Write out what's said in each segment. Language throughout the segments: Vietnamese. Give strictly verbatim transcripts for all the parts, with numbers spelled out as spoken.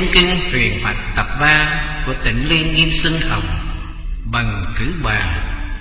trong kinh Huyền Mạch tập ba của Tịnh Liên Nghiêm Xuân Hồng, bằng thứ ba.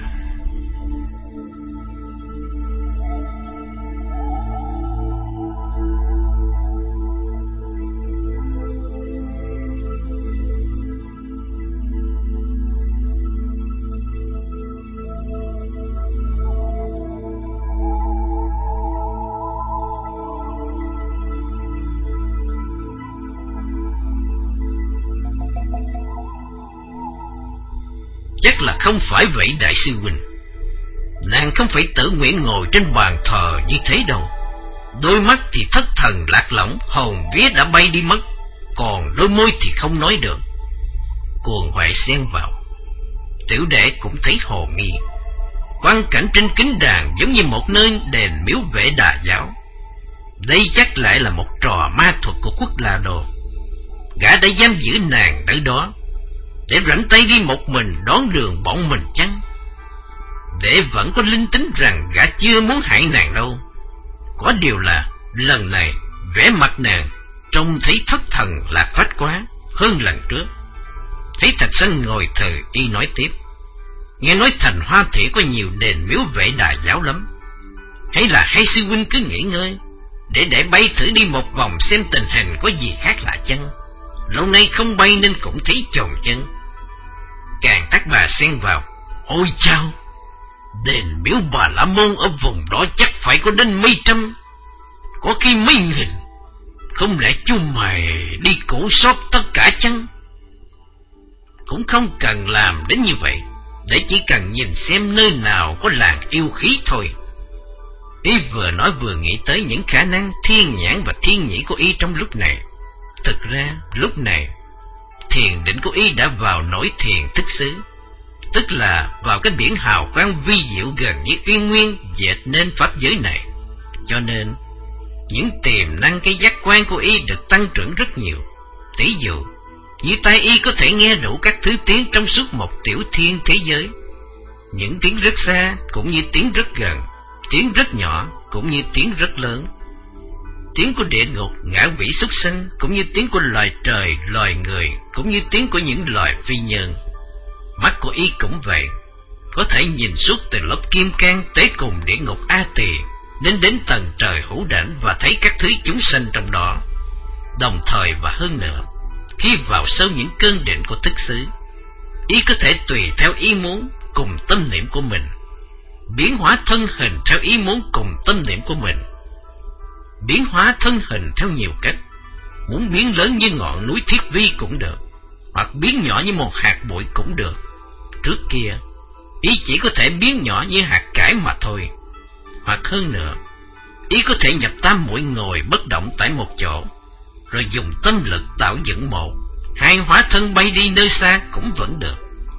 Chắc là không phải vậy đại sư huynh. Nàng không phải tự nguyện ngồi trên bàn thờ như thế đâu. Đôi mắt thì thất thần lạc lõng, hồn vía đã bay đi mất, còn đôi môi thì không nói được. Cuồng Huệ xen vào. Tiểu đệ cũng thấy hồ nghi. Quang cảnh trên kính đàn giống như một nơi đền miếu vệ Đà giáo. Đây chắc lại là một trò ma thuật của Quốc La Đô. Gã đã giam giữ nàng ở đó để rảnh tay đi một mình đón đường bọn mình chăng? Để vẫn có linh tính rằng gã chưa muốn hại nàng đâu. Có điều là lần này vẻ mặt nàng trông thấy thất thần lạc phách quá hơn lần trước. Thấy Thạch Sanh ngồi thờ, y nói tiếp: nghe nói thành Hoa Thị có nhiều đền miếu vệ Đà giáo lắm. Hay là hai sư huynh cứ nghỉ ngơi, để để bay thử đi một vòng xem tình hình có gì khác lạ chăng? Lâu nay không bay nên cũng thấy chồn chân. Càng Tác Bà xen vào: ôi chao, đền miếu Bà La Môn ở vùng đó chắc phải có đến mấy trăm, có khi mấy nghìn. Không lẽ chú mày đi cổ sót tất cả chăng? Cũng không cần làm đến như vậy, để chỉ cần nhìn xem nơi nào có làng yêu khí thôi. Y vừa nói vừa nghĩ tới những khả năng thiên nhãn và thiên nhĩ của y trong lúc này. Thực ra lúc này thiền định của y đã vào nổi thiền thức xứ, tức là vào cái biển hào quang vi diệu gần như uyên nguyên dệt nên pháp giới này. Cho nên những tiềm năng cái giác quan của y được tăng trưởng rất nhiều. Tỷ dụ như tai y có thể nghe đủ các thứ tiếng trong suốt một tiểu thiên thế giới, những tiếng rất xa cũng như tiếng rất gần, tiếng rất nhỏ cũng như tiếng rất lớn, tiếng của địa ngục, ngã quỷ, súc sanh cũng như tiếng của loài trời, loài người cũng như tiếng của những loài phi nhân. Mắt của y cũng vậy, có thể nhìn suốt từ lớp kim cang tới cùng địa ngục A Tỳ, nên đến tầng trời hữu đảnh và thấy các thứ chúng sanh trong đó. Đồng thời và hơn nữa, khi vào sâu những cơn định của thức xứ, y có thể tùy theo ý muốn cùng tâm niệm của mình, biến hóa thân hình theo ý muốn cùng tâm niệm của mình. Biến hóa thân hình theo nhiều cách. Muốn biến lớn như ngọn núi Thiết Vi cũng được, hoặc biến nhỏ như một hạt bụi cũng được. Trước kia ý chỉ có thể biến nhỏ như hạt cải mà thôi. Hoặc hơn nữa, ý có thể nhập tam muội ngồi bất động tại một chỗ, rồi dùng tâm lực tạo dựng một hai hóa thân bay đi nơi xa cũng vẫn được.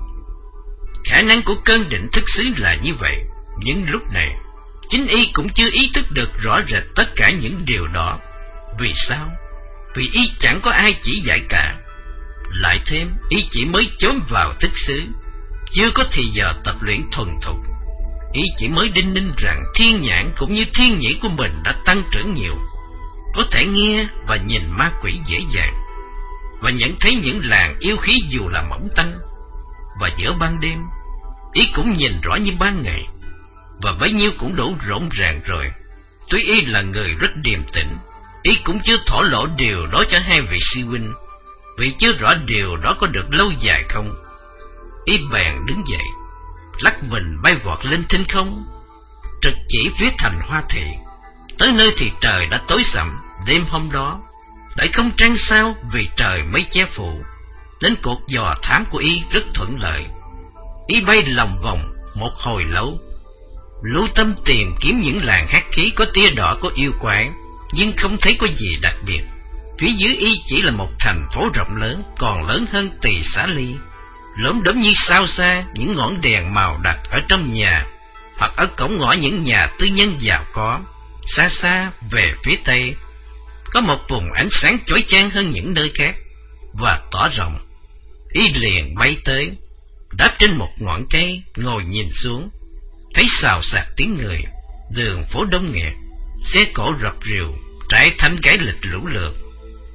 Khả năng của cơn định thức xứ là như vậy. Nhưng lúc này chính y cũng chưa ý thức được rõ rệt tất cả những điều đó. Vì sao? Vì y chẳng có ai chỉ dạy cả. Lại thêm y chỉ mới chớm vào thức xứ, chưa có thì giờ tập luyện thuần thục. Y chỉ mới đinh ninh rằng thiên nhãn cũng như thiên nhĩ của mình đã tăng trưởng nhiều, có thể nghe và nhìn ma quỷ dễ dàng, và nhận thấy những làn yêu khí dù là mỏng tanh. Và giữa ban đêm y cũng nhìn rõ như ban ngày, và bấy nhiêu cũng đủ rộn ràng rồi. Tuy y là người rất điềm tĩnh, y cũng chưa thổ lộ điều đó cho hai vị sư huynh, vì chưa rõ điều đó có được lâu dài không. Y bèn đứng dậy, lắc mình bay vọt lên thinh không, trực chỉ phía thành Hoa Thị. Tới nơi thì trời đã tối sầm. Đêm hôm đó lại không trăng sao vì trời mây che phủ, nên cuộc dò thám của y rất thuận lợi. Y bay lòng vòng một hồi lâu, lưu tâm tìm kiếm những làn hắc khí có tia đỏ của yêu quái, nhưng không thấy có gì đặc biệt. Phía dưới y chỉ là một thành phố rộng lớn, còn lớn hơn Tỳ Xá Ly, lốm đốm như sao xa những ngọn đèn màu đặt ở trong nhà, hoặc ở cổng ngõ những nhà tư nhân giàu có. Xa xa về phía tây có một vùng ánh sáng chói chang hơn những nơi khác và tỏ rộng. Y liền bay tới, đáp trên một ngọn cây, ngồi nhìn xuống, thấy xào xạc tiếng người, đường phố đông nghẹt, xe cộ rập rìu, trại thanh gái lịch lũ lượt.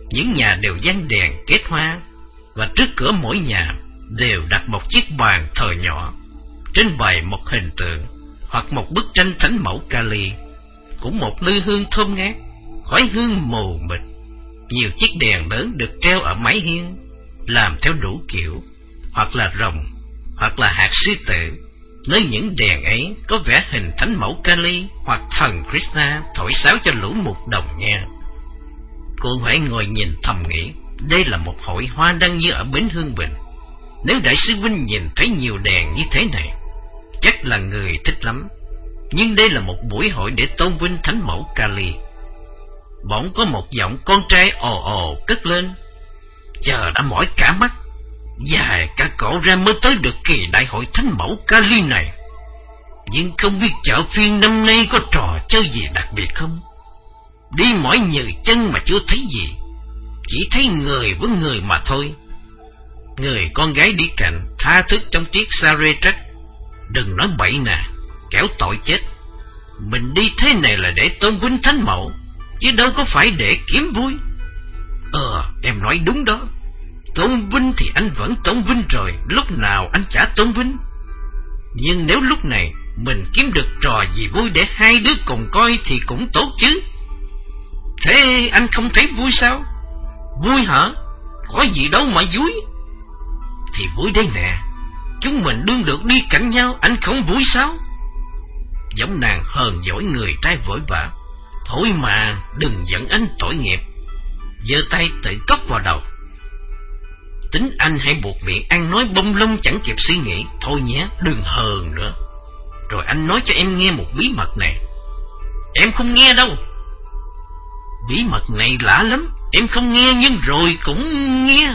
Những nhà đều dán đèn kết hoa, và trước cửa mỗi nhà đều đặt một chiếc bàn thờ nhỏ, trên bày một hình tượng hoặc một bức tranh thánh mẫu Kali, cũng một lư hương thơm ngát, khói hương mù mịt. Nhiều chiếc đèn lớn được treo ở mái hiên, làm theo đủ kiểu, hoặc là rồng, hoặc là hạt sư tử. Nơi những đèn ấy có vẽ hình thánh mẫu Kali hoặc thần Krishna thổi sáo cho lũ mục đồng nghe. Cô Huệ ngồi nhìn thầm nghĩ, đây là một hội hoa đăng như ở bến Hương Bình. Nếu đại sư Vinh nhìn thấy nhiều đèn như thế này, chắc là người thích lắm. Nhưng đây là một buổi hội để tôn vinh thánh mẫu Kali. Bỗng có một giọng con trai ồ ồ cất lên: chờ đã mỏi cả mắt, dài cả cổ ra mới tới được kỳ đại hội thánh mẫu Kali này. Nhưng không biết chợ phiên năm nay có trò chơi gì đặc biệt không? Đi mỏi nhừ chân mà chưa thấy gì, chỉ thấy người với người mà thôi. Người con gái đi cạnh tha thức trong chiếc sare trách: đừng nói bậy nè, kẻo tội chết. Mình đi thế này là để tôn vinh thánh mẫu, chứ đâu có phải để kiếm vui. Ờ, em nói đúng đó. Tôn vinh thì anh vẫn tôn vinh rồi, lúc nào anh chả tôn vinh. Nhưng nếu lúc này mình kiếm được trò gì vui để hai đứa cùng coi thì cũng tốt chứ. Thế anh không thấy vui sao? Vui hả? Có gì đâu mà vui. Thì vui đây nè, chúng mình đương được đi cạnh nhau, anh không vui sao? Giọng nàng hờn dỗi người trai vội vã: thôi mà, đừng giận anh tội nghiệp. Giơ tay tự cốc vào đầu. Tính anh hay buộc miệng ăn nói bông lông chẳng kịp suy nghĩ. Thôi nhé, đừng hờn nữa. Rồi anh nói cho em nghe một bí mật này. Em không nghe đâu. Bí mật này lạ lắm, em không nghe nhưng rồi cũng nghe.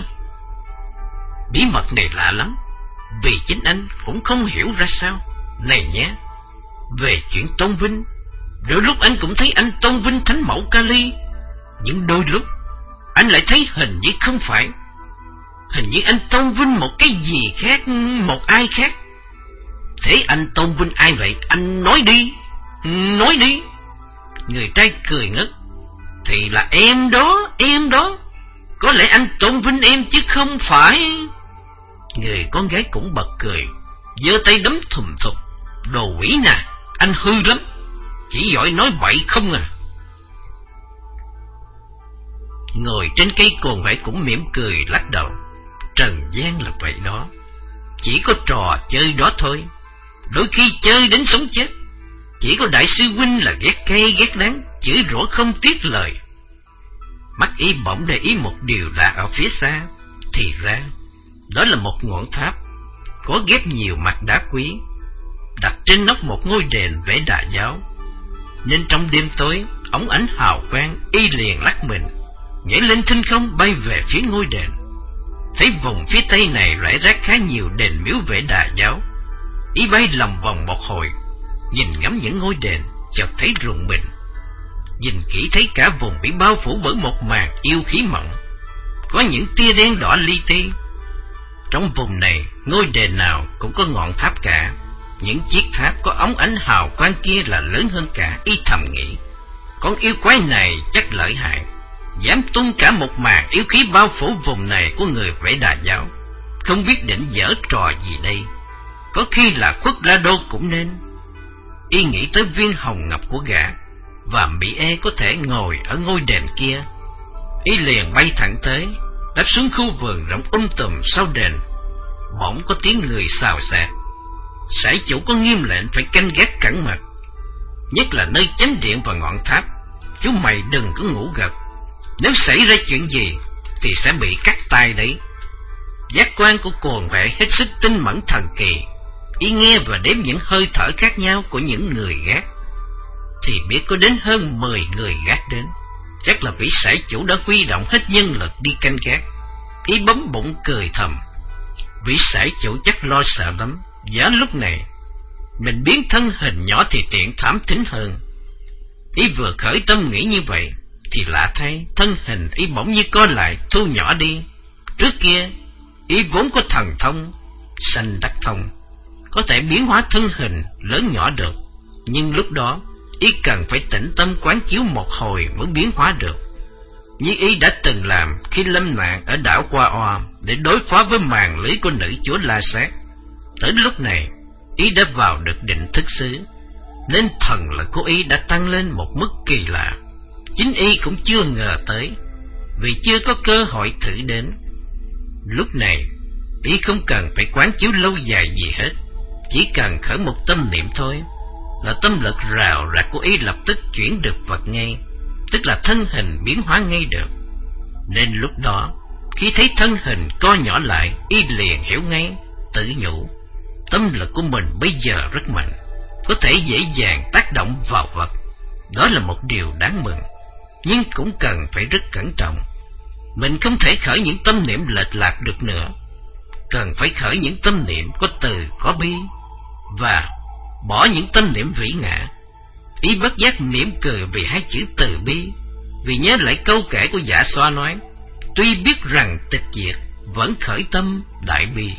Bí mật này lạ lắm, vì chính anh cũng không hiểu ra sao. Này nhé, về chuyện tôn vinh, đôi lúc anh cũng thấy anh tôn vinh thánh mẫu Kali, nhưng đôi lúc anh lại thấy hình như không phải. Hình như anh tôn vinh một cái gì khác, một ai khác. Thế anh tôn vinh ai vậy? Anh nói đi, nói đi. Người trai cười ngất: thì là em đó, em đó. Có lẽ anh tôn vinh em chứ không phải. Người con gái cũng bật cười, giơ tay đấm thùm thụp: đồ quỷ nè, anh hư lắm, chỉ giỏi nói bậy không à. Ngồi trên cây cồn Huệ cũng mỉm cười lắc đầu: trần gian là vậy đó, chỉ có trò chơi đó thôi, đôi khi chơi đến sống chết. Chỉ có đại sư huynh là ghét cay ghét đắng, chửi rủa không tiếc lời. Mắt y bỗng để ý một điều lạ ở phía xa. Thì ra đó là một ngọn tháp có ghép nhiều mặt đá quý, đặt trên nóc một ngôi đền vẽ Đà giáo. Nên trong đêm tối, ống ánh hào quang, y liền lắc mình nhảy lên thinh không bay về phía ngôi đền. Thấy vùng phía tây này rải rác khá nhiều đền miếu vẽ Đà giáo, y bay lòng vòng một hồi, nhìn ngắm những ngôi đền, chợt thấy rùng mình. Nhìn kỹ thấy cả vùng bị bao phủ bởi một màn yêu khí mỏng, có những tia đen đỏ li ti. Trong vùng này, ngôi đền nào cũng có ngọn tháp cả. Những chiếc tháp có ống ánh hào quang kia là lớn hơn cả. Y thầm nghĩ, con yêu quái này chắc lợi hại, dám tung cả một màn yêu khí bao phủ vùng này của người vẽ Đà giáo. Không biết định giở trò gì đây, có khi là khuất la đô cũng nên. Y nghĩ tới viên hồng ngọc của gã, và Mỹ E có thể ngồi ở ngôi đền kia. Y liền bay thẳng tới, đáp xuống khu vườn rộng um tùm sau đền. Bỗng có tiếng người xào xạc. Sải chủ có nghiêm lệnh phải canh gác cẩn mật, nhất là nơi chánh điện và ngọn tháp. Chú mày đừng có ngủ gật, nếu xảy ra chuyện gì thì sẽ bị cắt tay đấy. Giác quan của Cồn Huệ hết sức tinh mẫn thần kỳ. Y nghe và đếm những hơi thở khác nhau của những người gác, thì biết có đến hơn mười người gác đến. Chắc là vị sải chủ đã huy động hết nhân lực đi canh gác. Y bấm bụng cười thầm, vị sải chủ chắc lo sợ lắm. Giá lúc này mình biến thân hình nhỏ thì tiện thám thính hơn. Y vừa khởi tâm nghĩ như vậy thì lạ thay, thân hình y bỗng như co lại, thu nhỏ đi. Trước kia y vốn có thần thông sanh đặc thông, có thể biến hóa thân hình lớn nhỏ được, nhưng lúc đó y cần phải tĩnh tâm quán chiếu một hồi mới biến hóa được. như y đã từng làm khi lâm nạn ở đảo Qua Oa để đối phó với màn lưới của nữ chúa La Sát. Tới lúc này, y đã vào được định thức xứ, nên thần lực của y đã tăng lên một mức kỳ lạ. Chính y cũng chưa ngờ tới, vì chưa có cơ hội thử đến. Lúc này, y không cần phải quán chiếu lâu dài gì hết, chỉ cần khởi một tâm niệm thôi, là tâm lực rào rạc của y lập tức chuyển được vật ngay, tức là thân hình biến hóa ngay được. Nên lúc đó, khi thấy thân hình co nhỏ lại, y liền hiểu ngay, tự nhủ, tâm lực của mình bây giờ rất mạnh, có thể dễ dàng tác động vào vật. Đó là một điều đáng mừng, nhưng cũng cần phải rất cẩn trọng. Mình không thể khởi những tâm niệm lệch lạc được nữa, cần phải khởi những tâm niệm có từ có bi, và bỏ những tâm niệm vĩ ngã. Ý bất giác mỉm cười vì hai chữ từ bi, vì nhớ lại câu kể của Dạ Xoa nói, tuy biết rằng tịch diệt, vẫn khởi tâm đại bi.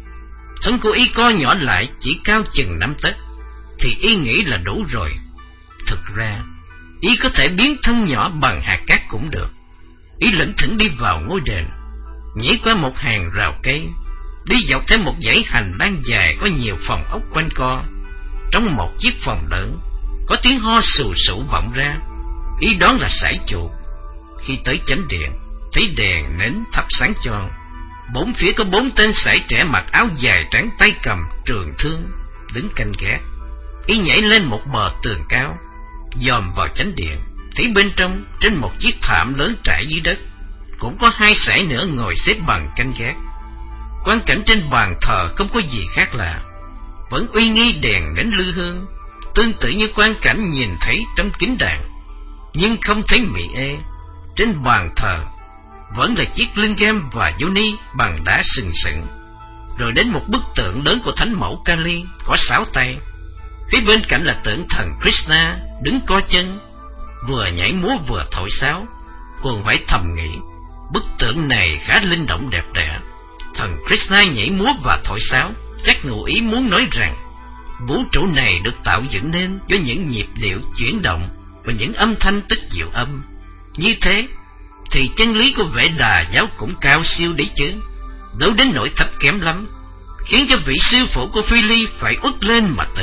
Thân của y co nhỏ lại chỉ cao chừng năm tấc, thì y nghĩ là đủ rồi. Thực ra, y có thể biến thân nhỏ bằng hạt cát cũng được. Y lững thững đi vào ngôi đền, nhảy qua một hàng rào cây, đi dọc theo một dãy hành lang dài có nhiều phòng ốc quanh co. Trong một chiếc phòng lớn, có tiếng ho sù sụ vọng ra. Y đoán là sải chuột. Khi tới chánh điện, thấy đèn nến thắp sáng choang. Bốn phía có bốn tên sải trẻ mặc áo dài trắng, tay cầm trường thương, đứng canh gác. Y nhảy lên một bờ tường cao, dòm vào chánh điện, thấy bên trong, trên một chiếc thảm lớn trải dưới đất, cũng có hai sải nữa ngồi xếp bằng canh gác. Quan cảnh trên bàn thờ không có gì khác lạ, vẫn uy nghi đèn nến lư hương, tương tự như quan cảnh nhìn thấy trong kính đàn. Nhưng không thấy mị ê. Trên bàn thờ vẫn là chiếc lingam và yoni bằng đá sừng sững. Rồi đến một bức tượng lớn của thánh mẫu Kali có sáu tay. Phía bên cạnh là tượng thần Krishna đứng co chân, vừa nhảy múa vừa thổi sáo. Quân phải thầm nghĩ, bức tượng này khá linh động đẹp đẽ. Thần Krishna nhảy múa và thổi sáo, chắc ngụ ý muốn nói rằng vũ trụ này được tạo dựng nên do những nhịp điệu chuyển động và những âm thanh tức diệu âm. Như thế thì chân lý của Vệ Đà giáo cũng cao siêu đấy chứ, đâu đến nỗi thấp kém lắm, khiến cho vị sư phụ của Phi Ly phải uất lên mà tịch.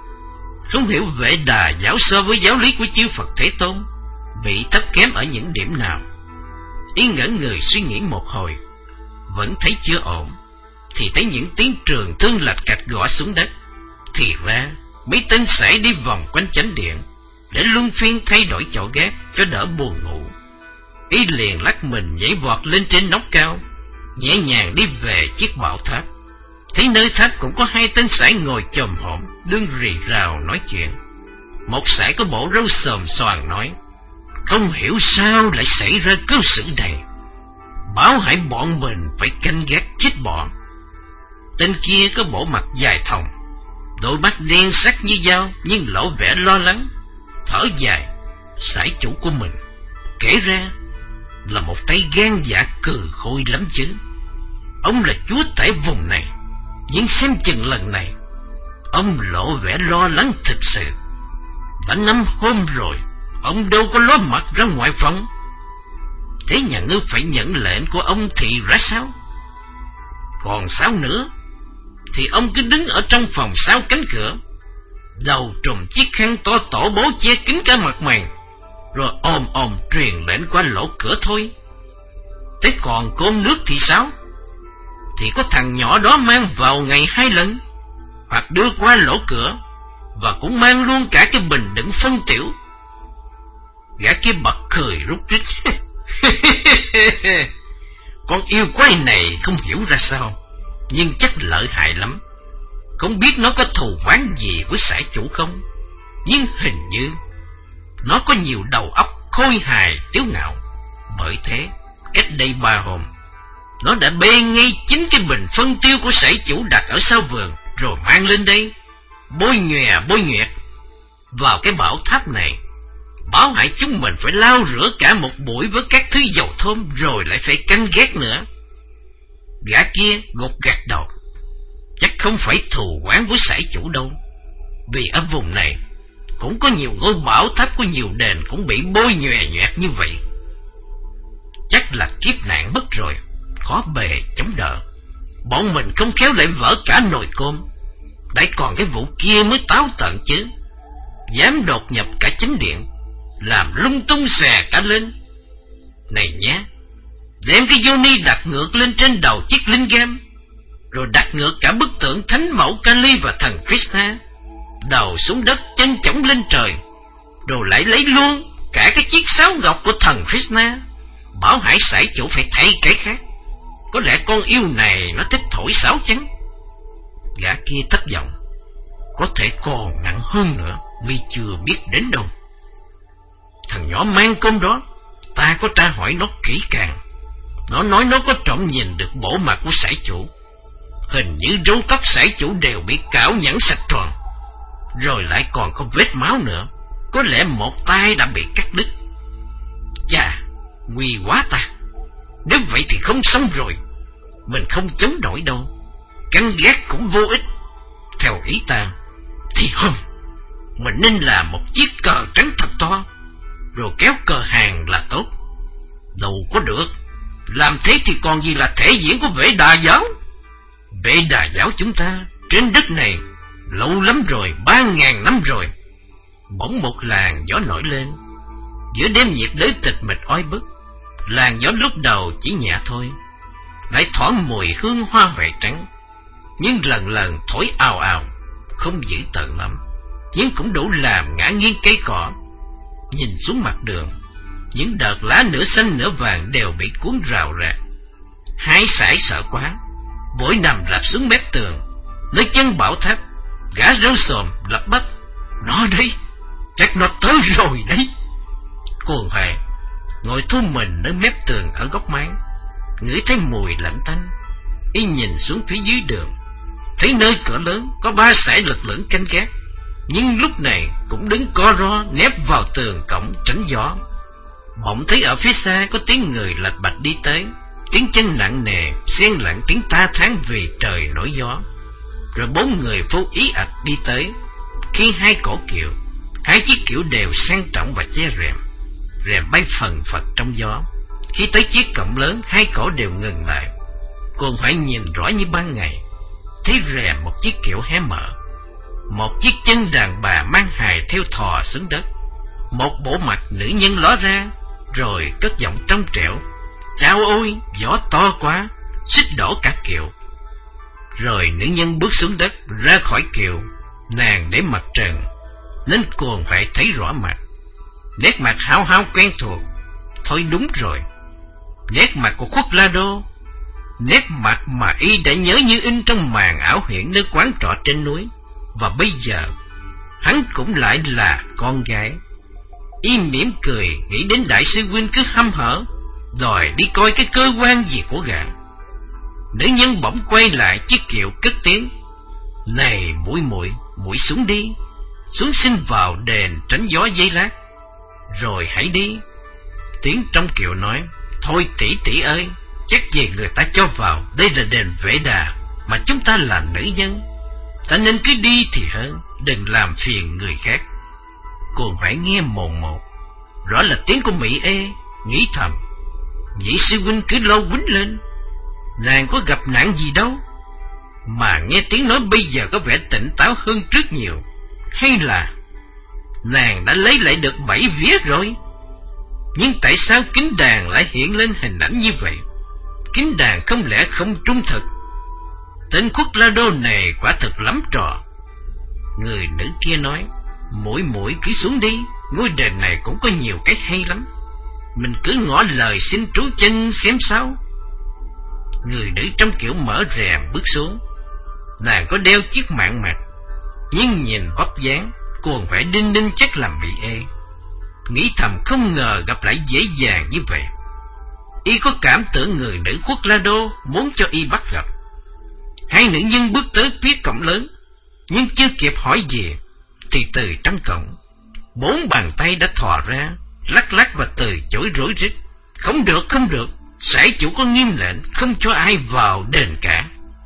Không hiểu Vệ Đà giáo so với giáo lý của chư Phật Thế Tôn bị thấp kém ở những điểm nào. Y ngẩn người suy nghĩ một hồi, vẫn thấy chưa ổn, thì thấy những tiếng trường thương lạch cạch gõ xuống đất. Thì ra mấy tên sải đi vòng quanh chánh điện để luân phiên thay đổi chỗ gác cho đỡ buồn ngủ. Y liền lắc mình nhảy vọt lên trên nóc cao, nhẹ nhàng đi về chiếc bảo tháp. Thấy nơi tháp cũng có hai tên sải ngồi chồm hổm, đương rì rào nói chuyện. Một sải có bộ râu xồm xoàng nói, không hiểu sao lại xảy ra cớ sự này, báo hại bọn mình phải canh gác chết bọn. Tên kia có bộ mặt dài thòng, đôi mắt đen sắc như dao, nhưng lộ vẻ lo lắng, thở dài. Sải chủ của mình kể ra là một tay gan dạ cừ khôi lắm chứ. Ông là chúa tể vùng này, nhưng xem chừng lần này ông lộ vẻ lo lắng thực sự. Đã năm hôm rồi, ông đâu có ló mặt ra ngoài phòng. Thế nhà ngươi phải nhận lệnh của ông thì ra sao? Còn sao nữa thì ông cứ đứng ở trong phòng sau cánh cửa, đầu trùm chiếc khăn to tổ bố che kín cả mặt mày, rồi ồm ồm truyền lệnh qua lỗ cửa thôi. Thế còn cơm nước thì sao? Thì có thằng nhỏ đó mang vào ngày hai lần, hoặc đưa qua lỗ cửa, và cũng mang luôn cả cái bình đựng phân tiểu. Gã kia bật cười rút rít. Con yêu quái này không hiểu ra sao, nhưng chắc lợi hại lắm. Không biết nó có thù oán gì với sải chủ không, nhưng hình như nó có nhiều đầu óc khôi hài tiếu ngạo. Bởi thế cách đây ba hôm, nó đã bê ngay chính cái bình phân tiêu của sải chủ đặt ở sau vườn, rồi mang lên đây bôi nhòe bôi nhòe vào cái bảo tháp này, báo hại chúng mình phải lau rửa cả một buổi với các thứ dầu thơm, rồi lại phải canh gác nữa. Gã kia gục gặt đầu, chắc không phải thù oán với sải chủ đâu, vì ở vùng này cũng có nhiều ngôi bảo tháp của nhiều đền cũng bị bôi nhòe nhòe như vậy. chắc là kiếp nạn mất rồi, khó bề chống đỡ. Bọn mình không khéo lại vỡ cả nồi cơm, lại còn cái vụ kia mới táo tợn chứ. Dám đột nhập cả chính điện, làm lung tung xè cả lên. Này nhé, đem cái Johnny đặt ngược lên trên đầu chiếc linh gam, rồi đặt ngược cả bức tượng thánh mẫu Kali và thần Krishna, đầu xuống đất chân chổng lên trời, rồi lại lấy luôn cả cái chiếc sáo ngọc của thần Krishna, bảo Hải sải chủ phải thay cái khác. Có lẽ con yêu này nó thích thổi sáo chăng? Gã kia thấp giọng, có thể còn nặng hơn nữa, mi chưa biết đến đâu. Thằng nhỏ mang công đó, ta có tra hỏi nó kỹ càng. Nó nói nó có trộm nhìn được bộ mặt của sải chủ. Hình như râu tóc sải chủ đều bị cạo nhẵn sạch tròn, rồi lại còn có vết máu nữa. Có lẽ một tay đã bị cắt đứt. Chà, nguy quá ta. Nếu vậy thì không xong rồi. Mình không chống nổi đâu, cắn ghét cũng vô ích. Theo ý ta thì không, mình nên làm một chiếc cờ trắng thật to, rồi kéo cờ hàng là tốt. Đâu có được, làm thế thì còn gì là thể diễn của Vệ Đà giáo. Vệ Đà giáo chúng ta trên đất này lâu lắm rồi, ba ngàn năm rồi. Bỗng một làn gió nổi lên, giữa đêm nhiệt đới tịch mịch oi bức. Làn gió lúc đầu chỉ nhẹ thôi, lại thoảng mùi hương hoa huệ trắng, nhưng lần lần thổi ào ào, không dữ tợn lắm, nhưng cũng đủ làm ngã nghiêng cây cỏ. Nhìn xuống mặt đường, những đợt lá nửa xanh nửa vàng đều bị cuốn rào rạc. Hai sải sợ quá, vội nằm rạp xuống mép tường, nơi chân bảo tháp. Gã râu xồm lắp bắp, nó đây, chắc nó tới rồi đấy. Cuồng Huệ ngồi thu mình nơi mép tường ở góc máng, ngửi thấy mùi lạnh tanh. Y nhìn xuống phía dưới đường, thấy nơi cửa lớn có ba sải lực lưỡng canh gác, nhưng lúc này cũng đứng co ro nép vào tường cổng tránh gió. Bỗng thấy ở phía xa có tiếng người lạch bạch đi tới, tiếng chân nặng nề xen lẫn tiếng ta thán vì trời nổi gió. Rồi bốn người vô ý ạch đi tới, khi hai cổ kiệu, hai chiếc kiệu đều sang trọng và che rèm. Rèm bay phần phật trong gió. Khi tới chiếc cổng lớn, hai cổ đều ngừng lại. Còn phải nhìn rõ như ban ngày, thấy rèm một chiếc kiệu hé mở, một chiếc chân đàn bà mang hài theo thò xuống đất, một bộ mặt nữ nhân ló ra, rồi cất giọng trong trẻo, chao ôi, gió to quá, suýt đổ cả kiệu. Rồi nữ nhân bước xuống đất, ra khỏi kiệu. Nàng để mặt trần, nên Cuồng phải thấy rõ mặt. Nét mặt hao hao quen thuộc. Thôi đúng rồi, nét mặt của Khuất La Đô, nét mặt mà y đã nhớ như in trong màn ảo hiện nơi quán trọ trên núi. Và bây giờ hắn cũng lại là con gái. Y mỉm cười nghĩ đến đại sư huynh cứ hăm hở đòi đi coi cái cơ quan gì của gã. Nữ nhân bỗng quay lại chiếc kiệu cất tiếng, này muội muội, muội xuống đi, xuống xin vào đền tránh gió giây lát, rồi hãy đi. Tiếng trong kiệu nói, thôi tỷ tỷ ơi, chắc gì người ta cho vào, đây là đền Vệ Đà, mà chúng ta là nữ nhân, ta nên cứ đi thì hơn, đừng làm phiền người khác. Còn phải nghe mồn một, rõ là tiếng của Mỹ Ê, nghĩ thầm, nhị sư huynh cứ lâu quýnh lên, nàng có gặp nạn gì đâu, mà nghe tiếng nói bây giờ có vẻ tỉnh táo hơn trước nhiều, hay là nàng đã lấy lại được bảy vía rồi? Nhưng tại sao kính đàn lại hiện lên hình ảnh như vậy? Kính đàn không lẽ không trung thực? Tên Khuất La Đô này quả thực lắm trò. Người nữ kia nói, muội muội cứ xuống đi, ngôi đền này cũng có nhiều cái hay lắm, mình cứ ngỏ lời xin trú chân xem sao. Người nữ trong kiểu mở rèm bước xuống. Nàng có đeo chiếc mạng mặt, nhưng nhìn vóc dáng còn phải đinh đinh chắc là bị ê. Nghĩ thầm không ngờ gặp lại dễ dàng như vậy. Y có cảm tưởng người nữ Khuất La Đô muốn cho y bắt gặp. Hai nữ nhân bước tới phía cổng lớn, nhưng chưa kịp hỏi gì thì từ trong cổng, bốn bàn tay đã thò ra, lắc lắc và từ chối rối rít. Không được, không được, sải chủ có nghiêm lệnh không cho ai vào đền cả.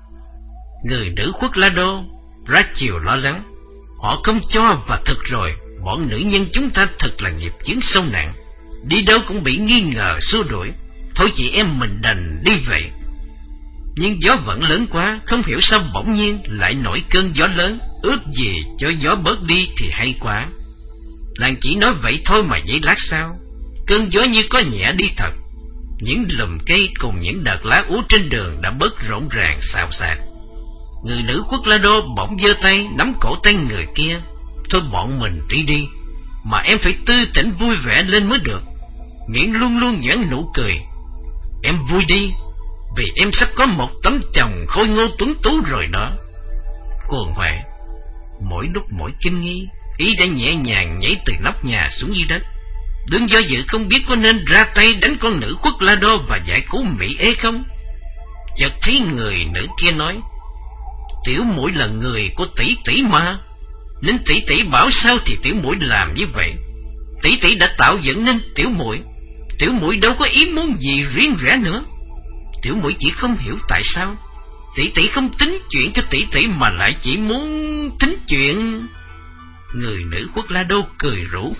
Người nữ Khuất La Đô ra chiều lo lắng, họ không cho và thật rồi, bọn nữ nhân chúng ta thật là nghiệp chướng sâu nặng, đi đâu cũng bị nghi ngờ xua đuổi. Thôi chị em mình đành đi vậy. Nhưng gió vẫn lớn quá, không hiểu sao bỗng nhiên lại nổi cơn gió lớn. Ước gì cho gió bớt đi thì hay quá. Làng chỉ nói vậy thôi mà giây lát sau, cơn gió như có nhẹ đi thật. Những lùm cây cùng những đợt lá úa trên đường đã bớt rộn ràng xào xạc. Người nữ khuất la đô bỗng giơ tay nắm cổ tay người kia. Thôi bọn mình đi đi, mà em phải tươi tỉnh vui vẻ lên mới được, miệng luôn luôn nhoẻn nụ cười. Em vui đi, vì em sắp có một tấm chồng khôi ngô tuấn tú rồi đó. Cuồng Huệ mỗi lúc mỗi kinh nghi, ý đã nhẹ nhàng nhảy từ nóc nhà xuống dưới đất. Đừng do dự không biết có nên ra tay đánh con nữ khuất la đô và giải cứu Mỹ Ê không. Chợt thấy người nữ kia nói: tiểu muội là người của tỷ tỷ mà, nên tỷ tỷ bảo sao thì tiểu muội làm như vậy. Tỷ tỷ đã tạo dựng nên tiểu muội, tiểu muội đâu có ý muốn gì riêng rẽ nữa. Tiểu muội chỉ không hiểu tại sao tỷ tỷ không tính chuyện cho tỷ tỷ mà lại chỉ muốn tính chuyện. Người nữ khuất la đô cười rủ.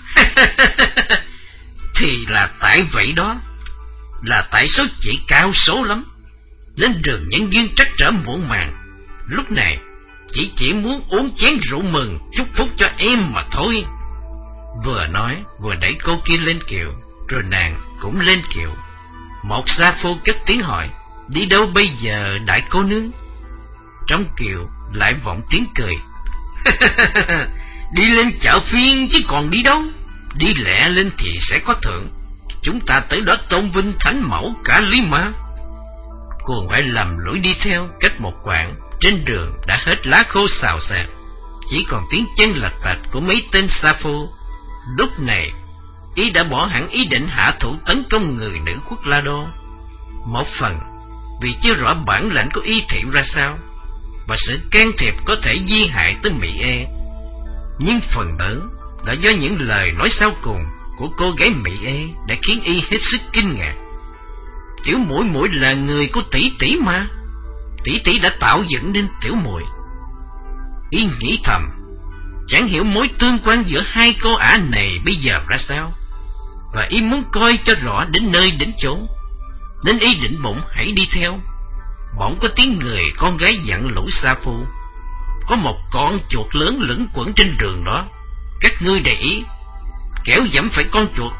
Thì là tại vậy đó, là tại số chị cao số lắm, lên đường nhân duyên trắc trở muộn màng. Lúc này chị chỉ muốn uống chén rượu mừng chúc phúc cho em mà thôi. Vừa nói vừa đẩy cô kia lên kiệu, rồi nàng cũng lên kiệu. Một sa phu cất tiếng hỏi: đi đâu bây giờ đại cô nương? Trong kiệu lại vọng tiếng cười. Đi lên chợ phiên chứ còn đi đâu. Đi lẹ lên thì sẽ có thưởng. Chúng ta tới đó tôn vinh thánh mẫu cả lý mà. Cuồng Huệ lầm lũi đi theo. Cách một quãng, trên đường đã hết lá khô xào xạc, chỉ còn tiếng chân lạch bạch của mấy tên sa phu. Lúc này y đã bỏ hẳn ý định hạ thủ tấn công người nữ khuất la đô. Một phần vì chưa rõ bản lĩnh của y thiện ra sao, và sự can thiệp có thể di hại tới Mỹ Ê. Nhưng phần lớn là do những lời nói sau cùng của cô gái Mỹ Ê đã khiến y hết sức kinh ngạc. Tiểu muội muội là người của tỷ tỷ mà, tỷ tỷ đã tạo dựng nên tiểu muội. Y nghĩ thầm, chẳng hiểu mối tương quan giữa hai cô ả này bây giờ ra sao, và y muốn coi cho rõ đến nơi đến chốn, nên y định bụng hãy đi theo. Bỗng có tiếng người con gái dặn lũ sa phu: có một con chuột lớn lững quẩn trên đường đó, các ngươi để ý, kẻo dẫm phải con chuột.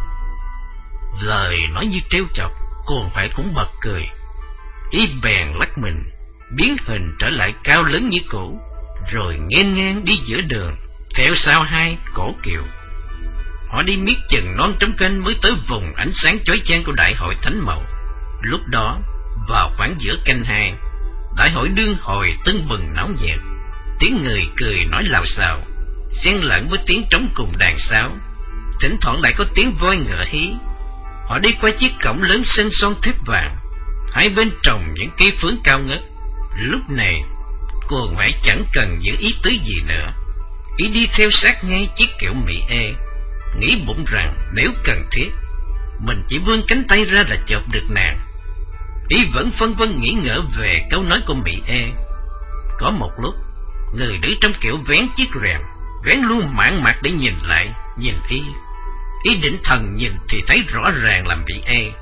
Lời nói như trêu chọc, Cuồng Huệ cũng bật cười. Y bèn lắc mình, biến hình trở lại cao lớn như cũ, rồi nghênh ngang đi giữa đường, theo sau hai cổ kiệu. Họ đi miết chừng non trống kênh mới tới vùng ánh sáng chói chang của đại hội Thánh Mẫu. Lúc đó, vào khoảng giữa canh hai, đại hội đương hồi tưng bừng náo nhiệt. Tiếng người cười nói lào xào, xen lẫn với tiếng trống cùng đàn sáo. Thỉnh thoảng lại có tiếng voi ngựa hí. Họ đi qua chiếc cổng lớn sơn son thép vàng, hai bên trồng những cây phướng cao ngất. Lúc này Cuồng Huệ chẳng cần giữ ý tứ gì nữa, ý đi theo sát ngay chiếc kiệu Mỹ Ê, nghĩ bụng rằng nếu cần thiết, mình chỉ vươn cánh tay ra là chộp được nàng. Ý vẫn phân vân nghĩ ngợi về câu nói của Mỹ Ê. Có một lúc, người nữ trong kiệu vén chiếc rèm, vén luôn mạn mặt để nhìn lại, nhìn y. Ý định thần nhìn thì thấy rõ ràng là Mỹ Ê.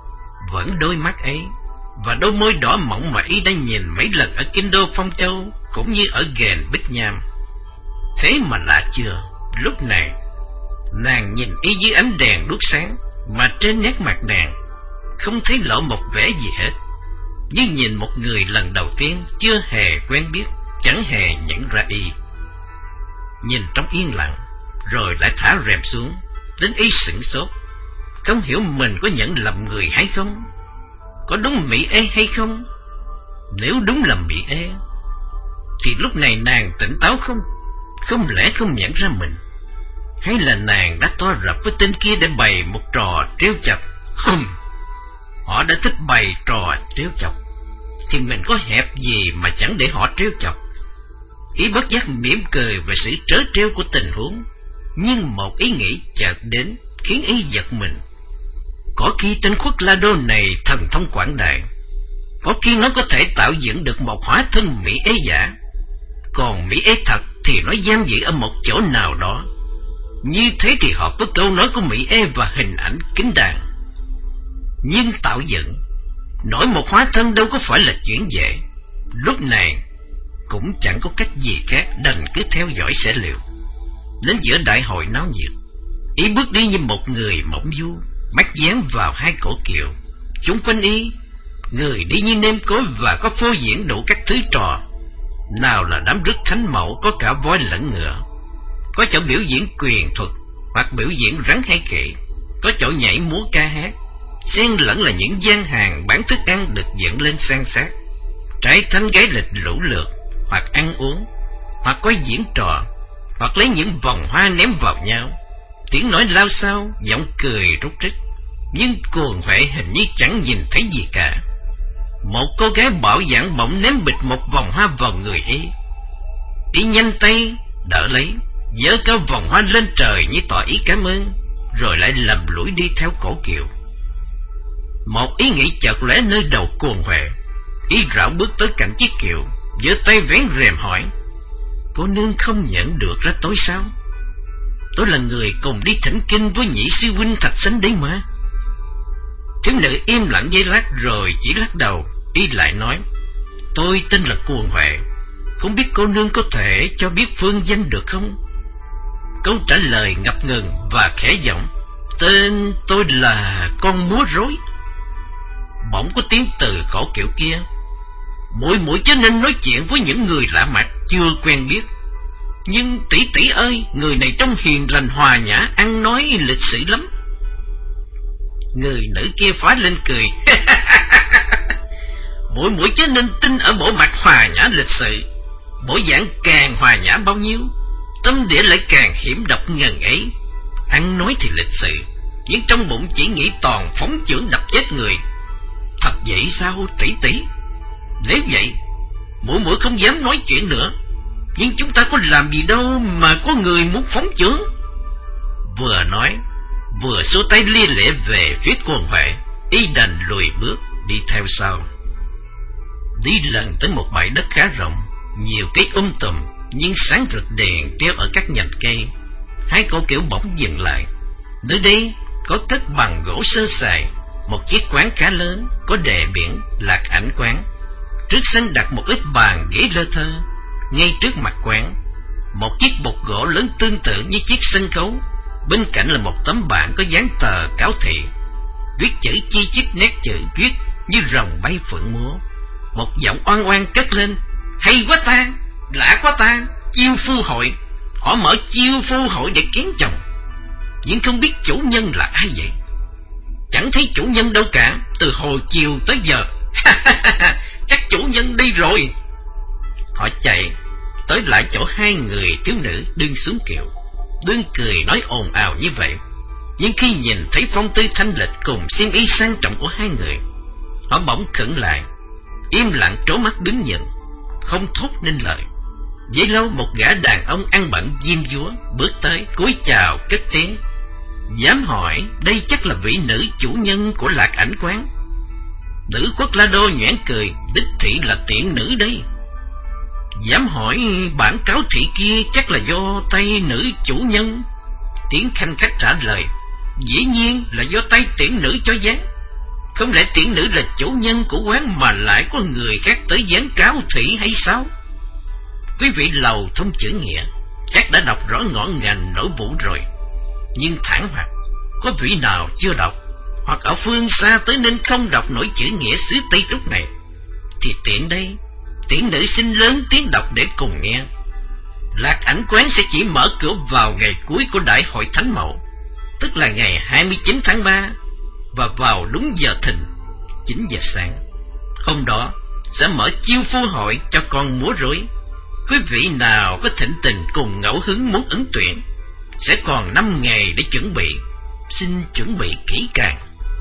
Vẫn đôi mắt ấy và đôi môi đỏ mọng mà y đã nhìn mấy lần ở kinh đô Phong Châu, cũng như ở ghền Bích Nham. Thế mà lạ chưa, lúc này nàng nhìn y dưới ánh đèn đuốc sáng, mà trên nét mặt nàng không thấy lộ một vẻ gì hết, như nhìn một người lần đầu tiên, chưa hề quen biết, chẳng hề nhận ra y. Nhìn trong yên lặng, rồi lại thả rèm xuống, đến y sửng sốt, không hiểu mình có nhận lầm người hay không, có đúng Mỹ Ê hay không. Nếu đúng là Mỹ Ê, thì lúc này nàng tỉnh táo không? Không lẽ không nhận ra mình? Hay là nàng đã to rập với tên kia để bày một trò trêu chọc? Hừm, họ đã thích bày trò trêu chọc, thì mình có hẹp gì mà chẳng để họ trêu chọc. Ý bất giác mỉm cười về sự trớ trêu của tình huống, nhưng một ý nghĩ chợt đến khiến ý giật mình. Có khi tên khuất la đô này thần thông quảng đại, có khi nó có thể tạo dựng được một hóa thân Mỹ Ê giả, còn Mỹ Ê thật thì nó giam giữ ở một chỗ nào đó. Như thế thì hợp với câu nói của Mỹ Ê và hình ảnh kính đàn. Nhưng tạo dựng nổi một hóa thân đâu có phải là chuyện dễ. Lúc này cũng chẳng có cách gì khác, đành cứ theo dõi sẽ liệu. Đến giữa đại hội náo nhiệt, y bước đi như một người mộng du, mắt dán vào hai cổ kiệu. Chúng quanh y, người đi như nêm cối và có phô diễn đủ các thứ trò. Nào là đám rước thánh mẫu có cả voi lẫn ngựa, có chỗ biểu diễn quyền thuật hoặc biểu diễn rắn hay khỉ, có chỗ nhảy múa ca hát, xen lẫn là những gian hàng bán thức ăn được dựng lên san sát. Trai thanh gái lịch lũ lượt, hoặc ăn uống, hoặc có diễn trò, hoặc lấy những vòng hoa ném vào nhau. Tiếng nói lao xao, giọng cười rúc rích, nhưng cuồng huệ hình như chẳng nhìn thấy gì cả. Một cô gái bạo dạn bỗng ném bịch một vòng hoa vào người y. Y nhanh tay đỡ lấy, giơ cao vòng hoa lên trời như tỏ ý cảm ơn, rồi lại lầm lũi đi theo cổ kiệu. Một ý nghĩ chợt lóe nơi đầu cuồng huệ. Y rảo bước tới cạnh chiếc kiệu, giơ tay vén rèm hỏi: "Cô nương không nhận được ra tôi sao? Tôi là người cùng đi thỉnh kinh với nhị sư huynh Thạch Sánh đấy mà." Thiếu nữ im lặng giây lát rồi chỉ lắc đầu. Y lại nói: "Tôi tên là Cuồng Huệ, không biết cô nương có thể cho biết phương danh được không?" Câu trả lời ngập ngừng và khẽ giọng: "Tên tôi là Con Múa Rối." Bỗng có tiếng từ cổ kiệu kia: "Muội muội chớ nên nói chuyện với những người lạ mặt chưa quen biết. Nhưng tỷ tỷ ơi, người này trông hiền lành hòa nhã, ăn nói lịch sự lắm." Người nữ kia phá lên cười: "Muội muội chớ nên tin ở bộ mặt hòa nhã lịch sự. Bộ dạng càng hòa nhã bao nhiêu, tâm địa lại càng hiểm độc ngần ấy. Ăn nói thì lịch sự, nhưng trong bụng chỉ nghĩ toàn phóng chưởng đập chết người. Thật vậy sao tỷ tỷ? Nếu vậy, muội muội không dám nói chuyện nữa. Nhưng chúng ta có làm gì đâu mà có người muốn phóng chưởng." Vừa nói, vừa xua tay lia lịa về phía Cuồng Huệ. Y đành lùi bước đi theo sau. Đi lần tới một bãi đất khá rộng, nhiều cây um tùm, nhưng sáng rực đèn treo ở các nhành cây. Hai cô kiệu bỗng dừng lại. Nơi đây có cất bằng gỗ sơ sài một chiếc quán khá lớn, có đề biển Lạc Ảnh Quán. Trước sân đặt một ít bàn ghế lơ thơ. Ngay trước mặt quán, một chiếc bục gỗ lớn tương tự như chiếc sân khấu. Bên cạnh là một tấm bảng có dán tờ cáo thị, viết chữ chi chít nét chữ viết như rồng bay phượng múa. Một giọng oan oan cất lên: "Hay quá ta, lạ quá ta, chiêu phu hội. Họ mở chiêu phu hội để kiếm chồng, nhưng không biết chủ nhân là ai vậy. Chẳng thấy chủ nhân đâu cả, từ hồi chiều tới giờ." "Chắc chủ nhân đi rồi." Họ chạy tới lại chỗ hai người thiếu nữ đứng xuống kiệu, đương cười nói ồn ào như vậy. Nhưng khi nhìn thấy phong tư thanh lịch cùng xiêm y sang trọng của hai người, họ bỗng khựng lại, im lặng trố mắt đứng nhìn, không thốt nên lời. Vậy lâu một gã đàn ông ăn bận diêm dúa bước tới, cúi chào cất tiếng: "Dám hỏi đây chắc là vị nữ chủ nhân của Lạc Ảnh Quán?" Nữ Quốc La Đô nhoẻn cười: "Đích thị là tiện nữ đây." "Dám hỏi bản cáo thị kia chắc là do tay nữ chủ nhân?" Tiếng khanh khách trả lời: "Dĩ nhiên là do tay tiện nữ cho dán. Không lẽ tiện nữ là chủ nhân của quán mà lại có người khác tới dán cáo thị hay sao?" Quý vị lầu thông chữ nghĩa chắc đã đọc rõ ngọn ngành nổi vụ rồi. Nhưng thẳng hoặc có vị nào chưa đọc, hoặc ở phương xa tới nên không đọc nổi chữ nghĩa xứ Tây Trúc này, thì tiện đây tiện nữ xin lớn tiếng đọc để cùng nghe. Lạc Ảnh Quán sẽ chỉ mở cửa vào ngày cuối của đại hội Thánh Mậu, tức là ngày hai mươi chín tháng ba, và vào đúng giờ thìn chín giờ sáng. Hôm đó sẽ mở chiêu phu hội cho Con Múa Rối. Quý vị nào có thịnh tình cùng ngẫu hứng muốn ứng tuyển, sẽ còn năm ngày để chuẩn bị. Xin chuẩn bị kỹ càng.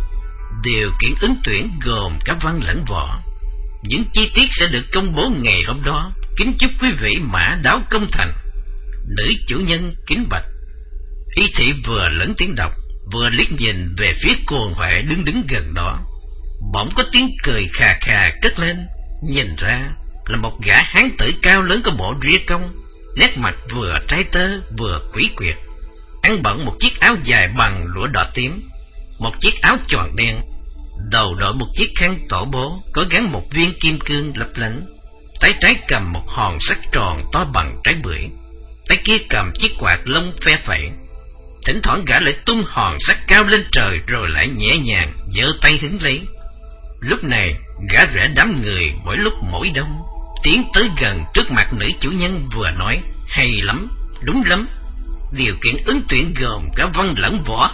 Điều kiện ứng tuyển gồm cả văn lẫn võ. Những chi tiết sẽ được công bố ngày hôm đó. Kính chúc quý vị mã đáo công thành. Nữ chủ nhân kính bạch. Y thị vừa lớn tiếng đọc, vừa liếc nhìn về phía Cuồng Huệ đứng đứng gần đó. Bỗng có tiếng cười khà khà cất lên. Nhìn ra là một gã hán tử cao lớn có bộ ria cong, nét mặt vừa trai tơ vừa quỷ quyệt, ăn bận một chiếc áo dài bằng lụa đỏ tím, một chiếc áo choàng đen, đầu đội một chiếc khăn tổ bố có gắn một viên kim cương lấp lánh, tay trái cầm một hòn sắt tròn to bằng trái bưởi, tay kia cầm chiếc quạt lông phe phẩy. Thỉnh thoảng gã lại tung hòn sắt cao lên trời rồi lại nhẹ nhàng giơ tay hứng lấy. Lúc này gã rẽ đám người mỗi lúc mỗi đông, tiến tới gần trước mặt nữ chủ nhân vừa nói: hay lắm, đúng lắm, điều kiện ứng tuyển gồm cả văn lẫn võ.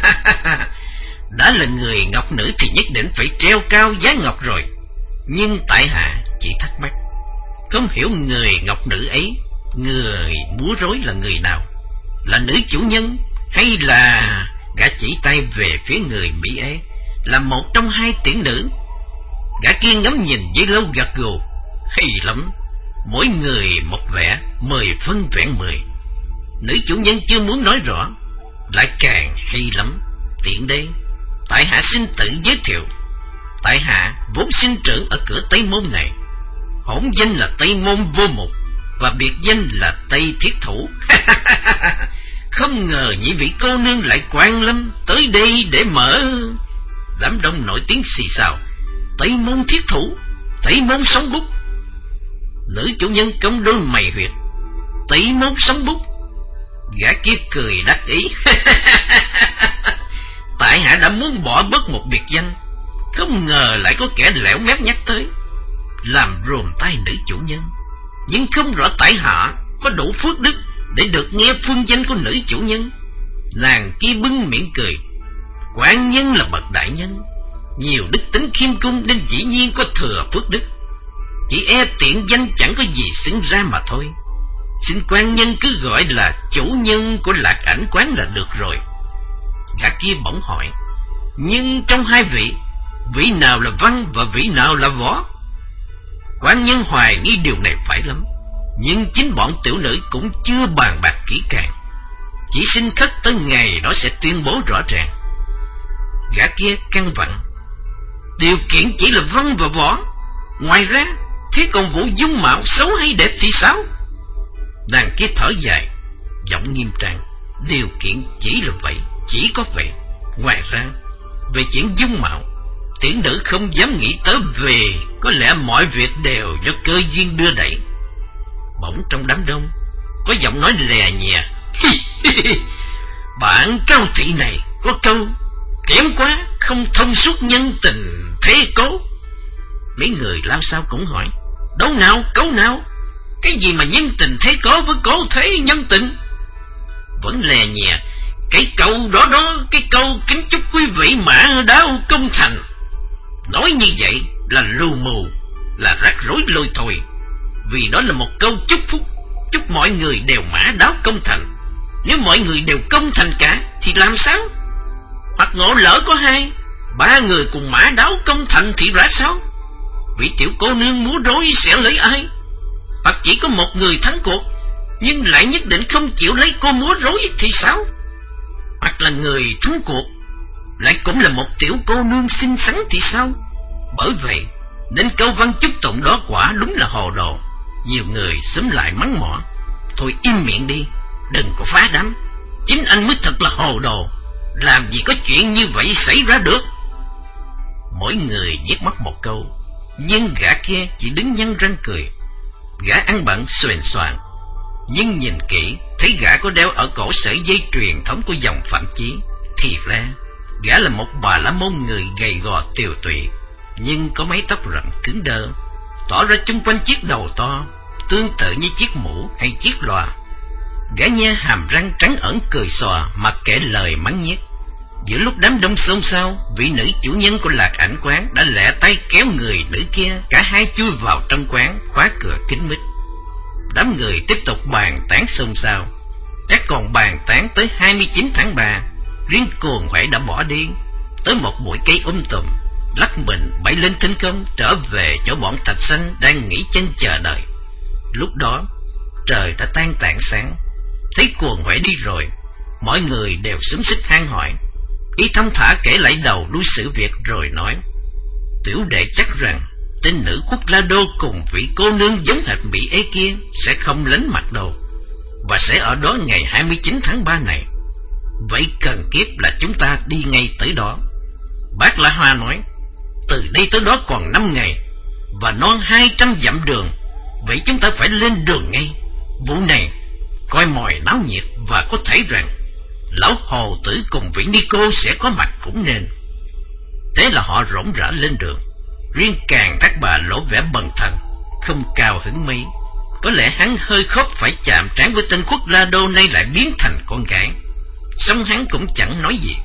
Đã là người ngọc nữ thì nhất định phải treo cao giá ngọc rồi. Nhưng tại hạ chỉ thắc mắc, không hiểu người ngọc nữ ấy, người múa rối là người nào? Là nữ chủ nhân hay là... Gã chỉ tay về phía người Mỹ ấy, là một trong hai tuyển nữ. Gã kia ngắm nhìn giây lâu gật gù: hay lắm, mỗi người một vẻ, mười phân vẹn mười. Nữ chủ nhân chưa muốn nói rõ, lại càng hay lắm. Tiện đây, tại hạ xin tự giới thiệu. Tại hạ vốn sinh trưởng ở cửa Tây Môn này, hỗn danh là Tây Môn Vô Mục, và biệt danh là Tây Thiết Thủ. Không ngờ nhị vị cô nương lại quan lâm tới đây để mở... Đám đông nổi tiếng xì xào: Tây Môn Thiết Thủ, Tây Môn Sống Bút. Nữ chủ nhân cong đôi mày huyệt: Tây Môn Sống Bút. Gã kia cười đắc ý: tại hạ đã muốn bỏ bớt một biệt danh, không ngờ lại có kẻ lẻo mép nhắc tới, làm rồn tay nữ chủ nhân. Nhưng không rõ tại hạ có đủ phước đức để được nghe phương danh của nữ chủ nhân. Nàng kia bưng miệng cười: quan nhân là bậc đại nhân, nhiều đức tính khiêm cung nên dĩ nhiên có thừa phước đức, chỉ e tiện danh chẳng có gì xứng ra mà thôi. Xin quan nhân cứ gọi là chủ nhân của Lạc Ảnh quán là được rồi. Gã kia bỗng hỏi: nhưng trong hai vị, vị nào là văn và vị nào là võ? Quan nhân hoài nghi điều này phải lắm, nhưng chính bọn tiểu nữ cũng chưa bàn bạc kỹ càng, chỉ xin khất tới ngày đó sẽ tuyên bố rõ ràng. Gã kia căng vặn: điều kiện chỉ là văn và võ, ngoài ra thế còn vụ dung mạo xấu hay đẹp thì sao? Nàng kia thở dài, giọng nghiêm trang: điều kiện chỉ là vậy, chỉ có vậy. Ngoài ra, về chuyện dung mạo, tiểu nữ không dám nghĩ tới, về có lẽ mọi việc đều do cơ duyên đưa đẩy. Bỗng trong đám đông có giọng nói lè nhẹ: bạn cao thị này có câu kém quá, không thông suốt nhân tình thế cố. Mấy người lao sao cũng hỏi: đâu nào, câu nào? Cái gì mà nhân tình thế cố với cố thế nhân tình? Vẫn lè nhẹ: cái câu đó đó, cái câu kính chúc quý vị mã đáo công thành. Nói như vậy là lù mù, là rắc rối lôi thôi. Vì đó là một câu chúc phúc, chúc mọi người đều mã đáo công thành. Nếu mọi người đều công thành cả thì làm sao? Hoặc ngộ lỡ có hai, ba người cùng mã đáo công thành thì ra sao? Vị tiểu cô nương múa rối sẽ lấy ai? Hoặc chỉ có một người thắng cuộc, nhưng lại nhất định không chịu lấy cô múa rối thì sao? Hoặc là người thắng cuộc lại cũng là một tiểu cô nương xinh xắn thì sao? Bởi vậy nên câu văn chúc tụng đó quả đúng là hồ đồ. Nhiều người xúm lại mắng mỏ: thôi im miệng đi, đừng có phá đám, chính anh mới thật là hồ đồ, làm gì có chuyện như vậy xảy ra được. Mỗi người nhếch mắt một câu, nhưng gã kia chỉ đứng nhăn răng cười. Gã ăn bận xoèn xoàng, nhưng nhìn kỹ thấy gã có đeo ở cổ sợi dây truyền thống của dòng Phạm Chí. Thì ra gã là một bà la môn người gầy gò tiều tụy, nhưng có mái tóc rậm cứng đơ, tỏ ra chung quanh chiếc đầu to, tương tự như chiếc mũ hay chiếc loa. Gã nhe hàm răng trắng ẩn cười xòa, mặc kệ lời mắng nhiếc. Giữa lúc đám đông xôn xao, vị nữ chủ nhân của Lạc Ảnh quán đã lẹ tay kéo người nữ kia, cả hai chui vào trong quán, khóa cửa kín mít. Đám người tiếp tục bàn tán xôn xao. Chắc còn bàn tán tới hai mươi chín tháng ba, riêng Cuồng Huệ đã bỏ đi tới một bụi cây um tùm, lắc mình bay lên thinh không, trở về chỗ bọn Thạch Xanh đang nghỉ chân chờ đợi. Lúc đó trời đã tan tảng sáng. Thấy Cuồng Huệ đi rồi, mọi người đều xúm xít han hỏi. Y thong thả kể lại đầu đuôi sự việc rồi nói: tiểu đệ chắc rằng tên nữ quốc La Đô cùng vị cô nương giống hệt Mỹ ấy kia sẽ không lánh mặt đâu, và sẽ ở đó ngày hai mươi chín tháng ba này. Vậy cần kiếp là chúng ta đi ngay tới đó. Bác La Hoa nói: từ đây tới đó còn năm ngày, và non hai trăm dặm đường, vậy chúng ta phải lên đường ngay. Vụ này coi mồi náo nhiệt, và có thể rằng lão hồ tử cùng vị ni cô sẽ có mặt cũng nên. Thế là họ rỗng rã lên đường. Riêng Càn Thác Bà lộ vẻ bần thần, không cao hứng mấy. Có lẽ hắn hơi khóc phải chạm trán với tên Khuất La Đô nay lại biến thành con gái. Song hắn cũng chẳng nói gì.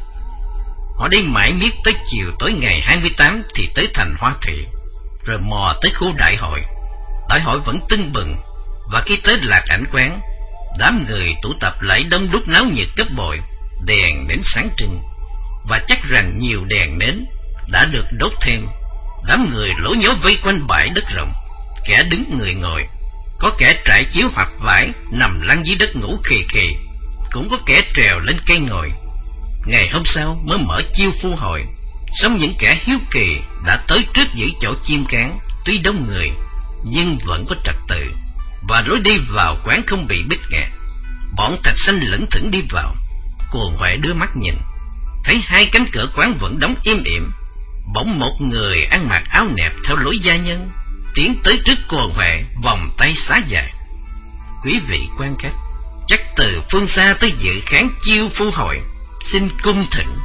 Họ đi mãi miết tới chiều tối ngày hai mươi tám thì tới thành Hoa Thị, rồi mò tới khu đại hội. Đại hội vẫn tưng bừng, và khi tới Lạc Ảnh Quán, đám người tụ tập lại đông đúc náo nhiệt gấp bội, đèn đến sáng trưng, và chắc rằng nhiều đèn nến đã được đốt thêm. Đám người lố nhố vây quanh bãi đất rộng, kẻ đứng người ngồi, có kẻ trải chiếu hoặc vải nằm lăn dưới đất ngủ khì khì, cũng có kẻ trèo lên cây ngồi. Ngày hôm sau mới mở chiêu phu hội, song những kẻ hiếu kỳ đã tới trước giữ chỗ chim cán. Tuy đông người nhưng vẫn có trật tự, và lối đi vào quán không bị bít nghẹt. Bọn Thạch Sanh lững thững đi vào. Cuồng Huệ đưa mắt nhìn, thấy hai cánh cửa quán vẫn đóng im ỉm. Bỗng một người ăn mặc áo nẹp theo lối gia nhân tiến tới trước Cuồng Huệ, vòng tay xá dài: "Quý vị quan khách, chắc từ phương xa tới dự khán chiêu phu hội, xin cung thỉnh."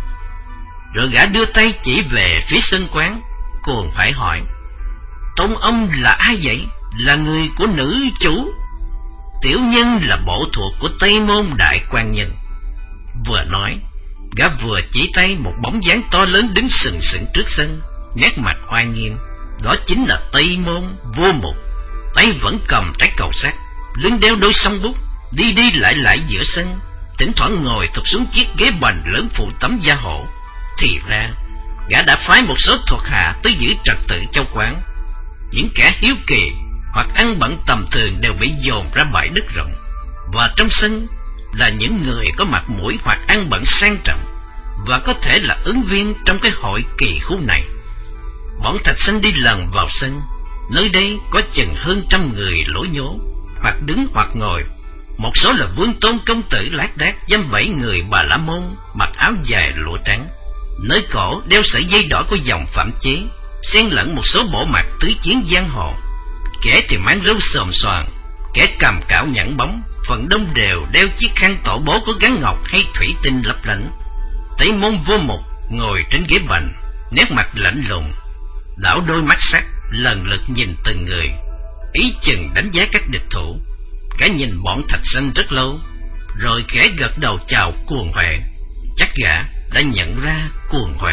Rồi gã đưa tay chỉ về phía sân quán. Cuồng Huệ hỏi: "Tôn ông là ai vậy?" "Là người của nữ chủ. Tiểu nhân là bộ thuộc của Tây Môn Đại Quan Nhân." Vừa nói, gã vừa chỉ tay một bóng dáng to lớn đứng sừng sững trước sân, nét mặt oai nghiêm. Đó chính là Tây Môn Vô Mục, tay vẫn cầm trái cầu sắt, lưng đeo đôi song bút, đi đi lại lại giữa sân, thỉnh thoảng ngồi thụp xuống chiếc ghế bành lớn phụ tấm da hổ. Thì ra gã đã phái một số thuộc hạ tới giữ trật tự cho quán. Những kẻ hiếu kỳ hoặc ăn bận tầm thường đều bị dồn ra bãi đất rộng, và trong sân là những người có mặt mũi hoặc ăn bận sang trọng, và có thể là ứng viên trong cái hội kỳ khu này. Bọn Thạch Sanh đi lần vào sân. Nơi đây có chừng hơn trăm người lố nhố, hoặc đứng hoặc ngồi. Một số là vương tôn công tử lác đác, dăm bảy người Bà La Môn mặc áo dài lụa trắng, nơi cổ đeo sợi dây đỏ của dòng Phạm Chế, xen lẫn một số bộ mặt tứ chiến giang hồ. Kẻ thì mang râu xồm xoàn, kẻ cầm cạo nhẵn bóng, phần đông đều đeo chiếc khăn tổ bố có gắn ngọc hay thủy tinh lấp lánh. Tây Môn Vô Mục ngồi trên ghế bành, nét mặt lạnh lùng, đảo đôi mắt sắc lần lượt nhìn từng người, ý chừng đánh giá các địch thủ. Cả nhìn bọn Thạch Sanh rất lâu, rồi khẽ gật đầu chào Cuồng Huệ. Chắc gã đã nhận ra Cuồng Huệ.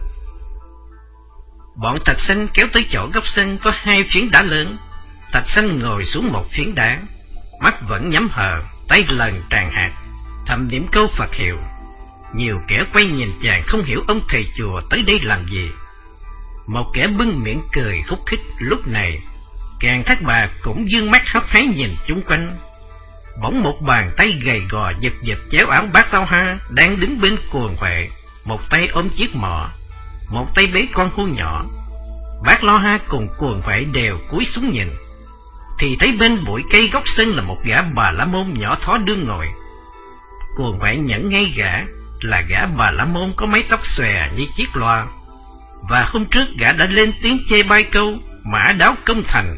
Bọn Thạch Sanh kéo tới chỗ góc sân có hai phiến đá lớn. Thạch Sanh ngồi xuống một phiến đá, mắt vẫn nhắm hờ, tay lần tràn hạt, thầm niệm câu Phật hiệu. Nhiều kẻ quay nhìn chàng không hiểu ông thầy chùa tới đây làm gì. Một kẻ bưng miệng cười khúc khích. Lúc này Càn Thác Bà cũng dương mắt hấp háy nhìn chung quanh. Bỗng một bàn tay gầy gò giật giật chéo áo Bác Lao Ha đang đứng bên Cuồng Huệ, một tay ôm chiếc mọ, một tay bế con hươu nhỏ. Bác Lao Ha cùng Cuồng Huệ đều cúi xuống nhìn, thì thấy bên bụi cây góc sân là một gã Bà La Môn nhỏ thó đương ngồi. Cuồng Huệ nhận ngay gã là gã Bà La Môn có mái tóc xòe như chiếc loa, và hôm trước gã đã lên tiếng chê bai câu mã đáo công thành.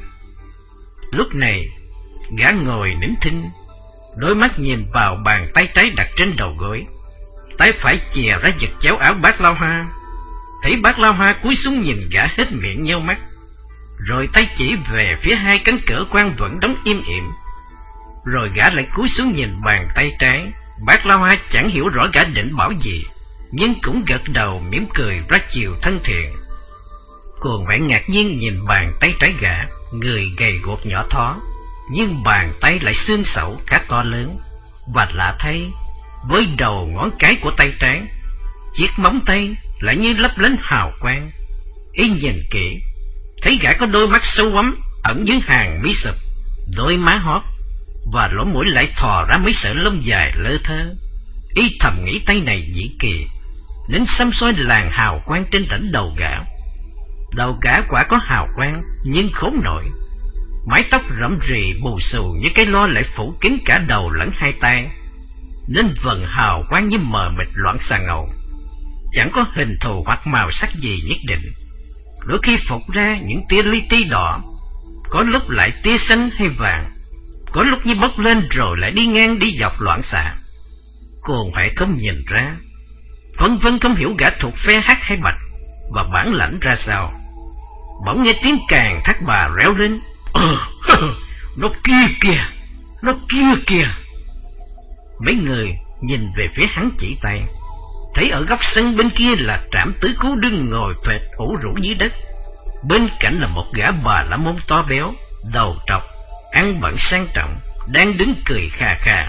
Lúc này gã ngồi nín thinh, đôi mắt nhìn vào bàn tay trái đặt trên đầu gối, tay phải chìa ra giật chéo áo Bác Lao Ha. Thấy Bác Lao Ha cúi xuống nhìn gã hết miệng nheo mắt, rồi tay chỉ về phía hai cánh cửa quan vẫn đóng im ỉm. Rồi gã lại cúi xuống nhìn bàn tay trái. Bác Lao Ha chẳng hiểu rõ gã định bảo gì, nhưng cũng gật đầu mỉm cười ra chiều thân thiện. Cuồng Huệ ngạc nhiên nhìn bàn tay trái gã, người gầy guộc nhỏ thó, nhưng bàn tay lại xương xẩu khá to lớn. Và lạ thay, với đầu ngón cái của tay trái, chiếc móng tay lại như lấp lánh hào quang. Y nhìn kỹ, thấy gã có đôi mắt sâu hoắm ẩn dưới hàng mí sụp, đôi má hót, và lỗ mũi lại thò ra mấy sợi lông dài lơ thơ. Y thầm nghĩ tay này dĩ kỳ, đến xăm soi làn hào quang trên đỉnh đầu gã. Đầu gã quả có hào quang, nhưng khốn nổi, mái tóc rậm rì bù xù như cái lo lại phủ kín cả đầu lẫn hai tay, nên vần hào quang như mờ mịt loạn xà ngầu, chẳng có hình thù hoặc màu sắc gì nhất định. đôi khi phụt ra những tia li ti đỏ, có lúc lại tia xanh hay vàng, có lúc như bốc lên rồi lại đi ngang đi dọc loạn xạ. Cô Huệ không nhìn ra, phân vân không hiểu gã thuộc phe hắc hay bạch và bản lãnh ra sao. Bỗng nghe tiếng càng thác bà réo lên: Ờ, nó kia kìa, nó kia kìa. Mấy người nhìn về phía hắn chỉ tay, thấy ở góc sân bên kia là Trảm Tứ Cứu đứng ngồi phệt ủ rũ dưới đất. Bên cạnh là một gã bà la môn to béo, đầu trọc, ăn bận sang trọng, đang đứng cười khà khà.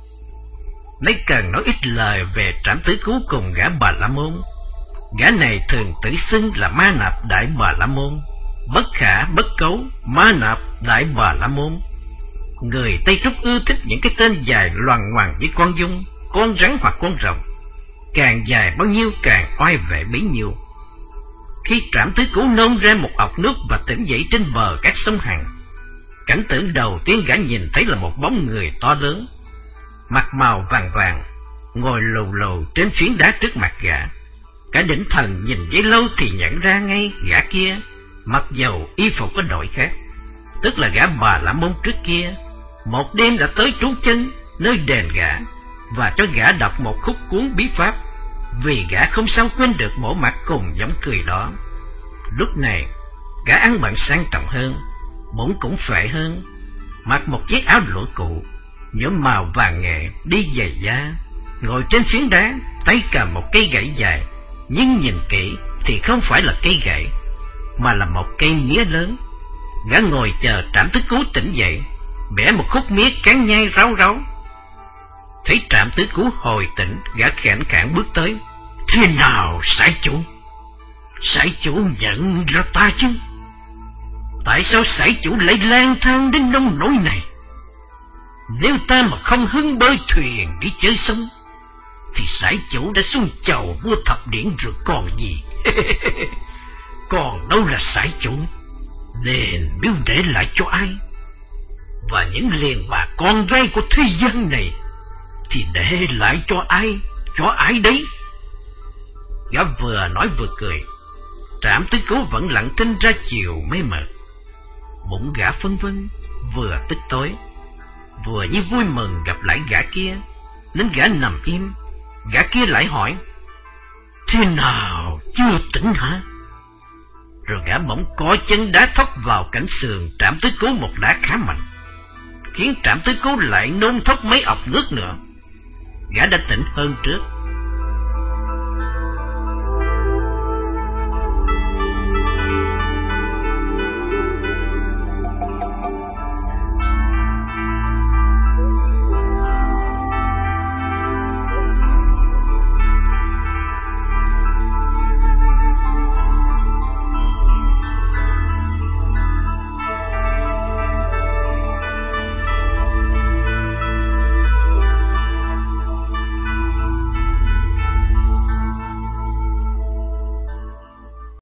Mấy cần nói ít lời về Trảm Tứ Cứu cùng gã bà la môn. Gã này thường tự xưng là Ma Nạp Đại Bà La Môn, Bất Khả Bất Cấu Ma Nạp Đại Bà La Môn. Người Tây Trúc ưa thích những cái tên dài loằng ngoằng với con dung, con rắn hoặc con rồng. Càng dài bao nhiêu càng oai vệ bấy nhiêu. Khi Trảm Tứ Cứu nôn ra một ọc nước và tỉnh dậy trên bờ các sông Hằng, cảnh tượng đầu tiên gã nhìn thấy là một bóng người to lớn, mặt màu vàng vàng, ngồi lù lù trên phiến đá trước mặt gã. Cả đỉnh thần nhìn giây lâu thì nhận ra ngay gã kia, mặc dầu y phục có đổi khác, tức là gã Bà La Môn trước kia. Một đêm đã tới trú chân nơi đền gã và cho gã đọc một khúc cuốn bí pháp, vì gã không sao quên được bộ mặt cùng giống cười đó. Lúc này gã ăn bận sang trọng hơn, bụng cũng phệ hơn, mặc một chiếc áo lụa cụ nhuộm màu vàng nghệ, đi giày da, ngồi trên phiến đá, tay cầm một cây gậy dài, nhưng nhìn kỹ thì không phải là cây gậy, mà là một cây mía lớn. Gã ngồi chờ Trảm Tứ Cứu tỉnh dậy, bẻ một khúc mía cán nhai ráo ráo. Thấy Trảm Tứ Cứu hồi tỉnh, gã khẽn khạng bước tới: Thế nào sải chủ? Sải chủ nhận ra ta chứ? Tại sao sải chủ lại lang thang đến nông nỗi này? Nếu ta mà không hứng bơi thuyền đi chơi sông, thì sải chủ đã xuống chầu vua thập điển rồi còn gì. Còn đâu là sải chủ? Đền biếu để lại cho ai? Và những liền bà con gái của thế gian này thì để lại cho ai? Cho ai đấy? Gã vừa nói vừa cười. Trảm Tứ Cứu vẫn lặng thinh ra chiều mây mờ. Bụng gã phân vân, vừa tức tối, vừa như vui mừng gặp lại gã kia, nên gã nằm im. Gã kia lại hỏi: Thế nào, chưa tỉnh hả? Rồi gã bỗng co chân đá thốc vào cánh sườn Trảm Tứ Cứu một đá khá mạnh, khiến Trảm Tứ Cứu lại nôn thốc mấy ọc nước nữa. Gã đã tỉnh hơn trước,